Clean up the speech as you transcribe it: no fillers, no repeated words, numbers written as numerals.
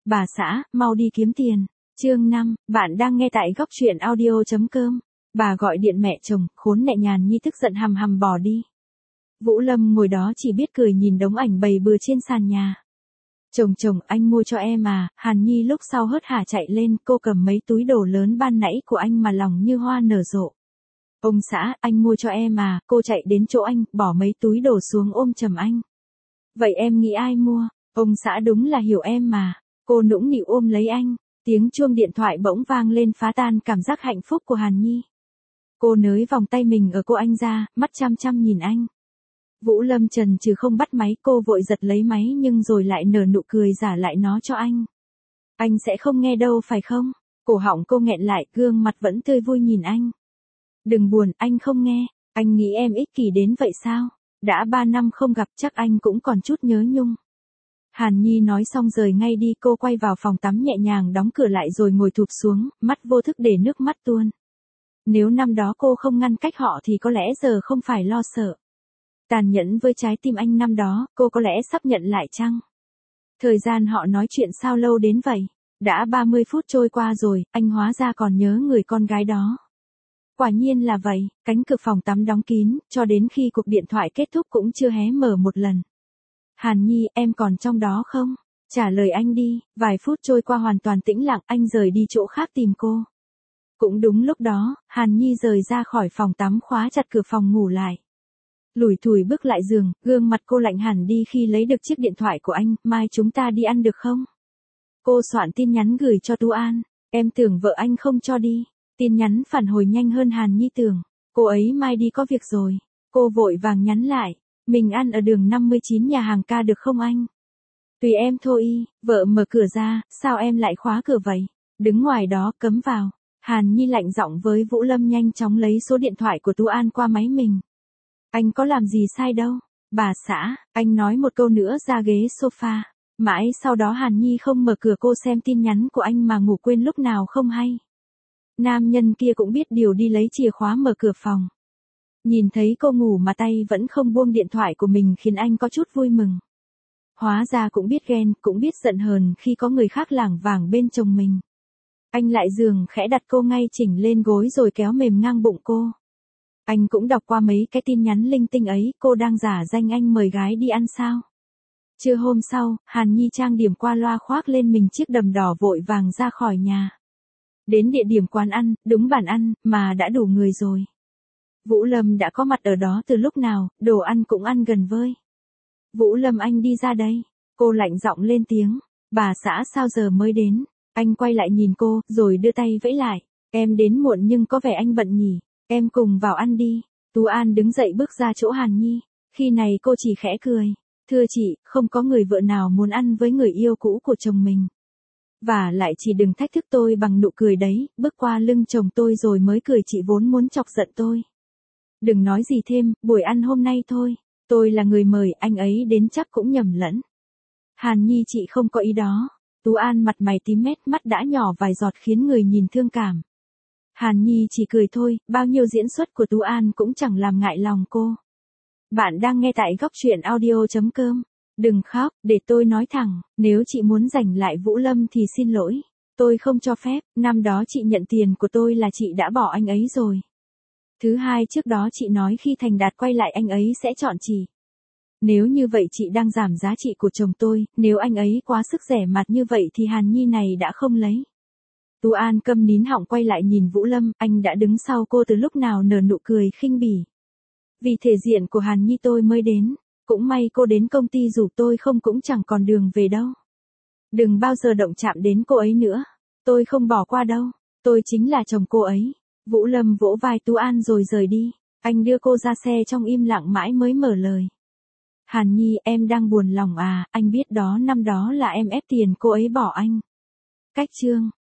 Bà xã, mau đi kiếm tiền. Chương 5, bạn đang nghe tại góc truyện audio.com. Bà gọi điện mẹ chồng, khốn nẹ. Nhàn Nhi tức giận hầm hầm bỏ đi. Vũ Lâm ngồi đó chỉ biết cười nhìn đống ảnh bày bừa trên sàn nhà. Chồng, anh mua cho em à? Hàn Nhi lúc sau hớt hải chạy lên, cô cầm mấy túi đồ lớn ban nãy của anh mà lòng như hoa nở rộ. Ông xã, anh mua cho em à? Cô chạy đến chỗ anh, bỏ mấy túi đồ xuống ôm chầm anh. Vậy em nghĩ ai mua? Ông xã đúng là hiểu em mà. Cô nũng nịu ôm lấy anh. Tiếng chuông điện thoại bỗng vang lên phá tan cảm giác hạnh phúc của Hàn Nhi. Cô nới vòng tay mình ở cô anh ra, mắt chăm chăm nhìn anh. Vũ Lâm chần chừ không bắt máy, cô vội giật lấy máy nhưng rồi lại nở nụ cười giả lại nó cho anh. Anh sẽ không nghe đâu phải không? Cổ họng cô nghẹn lại, gương mặt vẫn tươi vui nhìn anh. Đừng buồn, anh không nghe. Anh nghĩ em ích kỷ đến vậy sao? Đã 3 năm không gặp chắc anh cũng còn chút nhớ nhung. Hàn Nhi nói xong rời ngay đi, cô quay vào phòng tắm nhẹ nhàng đóng cửa lại rồi ngồi thụp xuống, mắt vô thức để nước mắt tuôn. Nếu năm đó cô không ngăn cách họ thì có lẽ giờ không phải lo sợ. Tàn nhẫn với trái tim anh năm đó, cô có lẽ sắp nhận lại chăng? Thời gian họ nói chuyện sao lâu đến vậy? Đã 30 phút trôi qua rồi, anh hóa ra còn nhớ người con gái đó. Quả nhiên là vậy, cánh cửa phòng tắm đóng kín, cho đến khi cuộc điện thoại kết thúc cũng chưa hé mở một lần. Hàn Nhi, em còn trong đó không? Trả lời anh đi. Vài phút trôi qua hoàn toàn tĩnh lặng, anh rời đi chỗ khác tìm cô. Cũng đúng lúc đó, Hàn Nhi rời ra khỏi phòng tắm khóa chặt cửa phòng ngủ lại. Lủi thủi bước lại giường, gương mặt cô lạnh hẳn đi khi lấy được chiếc điện thoại của anh. Mai chúng ta đi ăn được không? Cô soạn tin nhắn gửi cho Tú An. Em tưởng vợ anh không cho đi. Tin nhắn phản hồi nhanh hơn Hàn Nhi tưởng. Cô ấy mai đi có việc rồi. Cô vội vàng nhắn lại. Mình ăn ở đường 59 nhà hàng ca được không anh? Tùy em thôi y. Vợ mở cửa ra, sao em lại khóa cửa vậy? Đứng ngoài đó, cấm vào. Hàn Nhi lạnh giọng với Vũ Lâm nhanh chóng lấy số điện thoại của Tú An qua máy mình. Anh có làm gì sai đâu. Bà xã, anh nói một câu nữa ra ghế sofa. Mãi sau đó Hàn Nhi không mở cửa, cô xem tin nhắn của anh mà ngủ quên lúc nào không hay. Nam nhân kia cũng biết điều đi lấy chìa khóa mở cửa phòng. Nhìn thấy cô ngủ mà tay vẫn không buông điện thoại của mình khiến anh có chút vui mừng. Hóa ra cũng biết ghen, cũng biết giận hờn khi có người khác lảng vảng bên chồng mình. Anh lại giường khẽ đặt cô ngay chỉnh lên gối rồi kéo mềm ngang bụng cô. Anh cũng đọc qua mấy cái tin nhắn linh tinh ấy, cô đang giả danh anh mời gái đi ăn sao? Trưa hôm sau, Hàn Nhi trang điểm qua loa khoác lên mình chiếc đầm đỏ vội vàng ra khỏi nhà. Đến địa điểm quán ăn, đúng bàn ăn, mà đã đủ người rồi. Vũ Lâm đã có mặt ở đó từ lúc nào, đồ ăn cũng ăn gần vơi. Vũ Lâm, anh đi ra đây. Cô lạnh giọng lên tiếng. Bà xã sao giờ mới đến? Anh quay lại nhìn cô, rồi đưa tay vẫy lại. Em đến muộn nhưng có vẻ anh bận nhỉ. Em cùng vào ăn đi. Tú An đứng dậy bước ra chỗ Hàn Nhi. Khi này cô chỉ khẽ cười. Thưa chị, không có người vợ nào muốn ăn với người yêu cũ của chồng mình. Và lại chị đừng thách thức tôi bằng nụ cười đấy, bước qua lưng chồng tôi rồi mới cười, chị vốn muốn chọc giận tôi. Đừng nói gì thêm, buổi ăn hôm nay thôi. Tôi là người mời, anh ấy đến chắc cũng nhầm lẫn. Hàn Nhi, chị không có ý đó. Tú An mặt mày tím mét, mắt đã nhỏ vài giọt khiến người nhìn thương cảm. Hàn Nhi chỉ cười thôi, bao nhiêu diễn xuất của Tú An cũng chẳng làm ngại lòng cô. Bạn đang nghe tại góc truyện audio.com. Đừng khóc, để tôi nói thẳng, nếu chị muốn giành lại Vũ Lâm thì xin lỗi. Tôi không cho phép, năm đó chị nhận tiền của tôi là chị đã bỏ anh ấy rồi. Thứ hai, trước đó chị nói khi thành đạt quay lại anh ấy sẽ chọn chị. Nếu như vậy chị đang giảm giá trị của chồng tôi, nếu anh ấy quá sức rẻ mặt như vậy thì Hàn Nhi này đã không lấy. Tú An câm nín họng quay lại nhìn Vũ Lâm, anh đã đứng sau cô từ lúc nào, nở nụ cười khinh bỉ. Vì thể diện của Hàn Nhi tôi mới đến, cũng may cô đến công ty rủ tôi, không cũng chẳng còn đường về đâu. Đừng bao giờ động chạm đến cô ấy nữa, tôi không bỏ qua đâu, tôi chính là chồng cô ấy. Vũ Lâm vỗ vai Tú An rồi rời đi, anh đưa cô ra xe trong im lặng mãi mới mở lời. Hàn Nhi, em đang buồn lòng à, anh biết đó, năm đó là em ép tiền cô ấy bỏ anh. Cách chương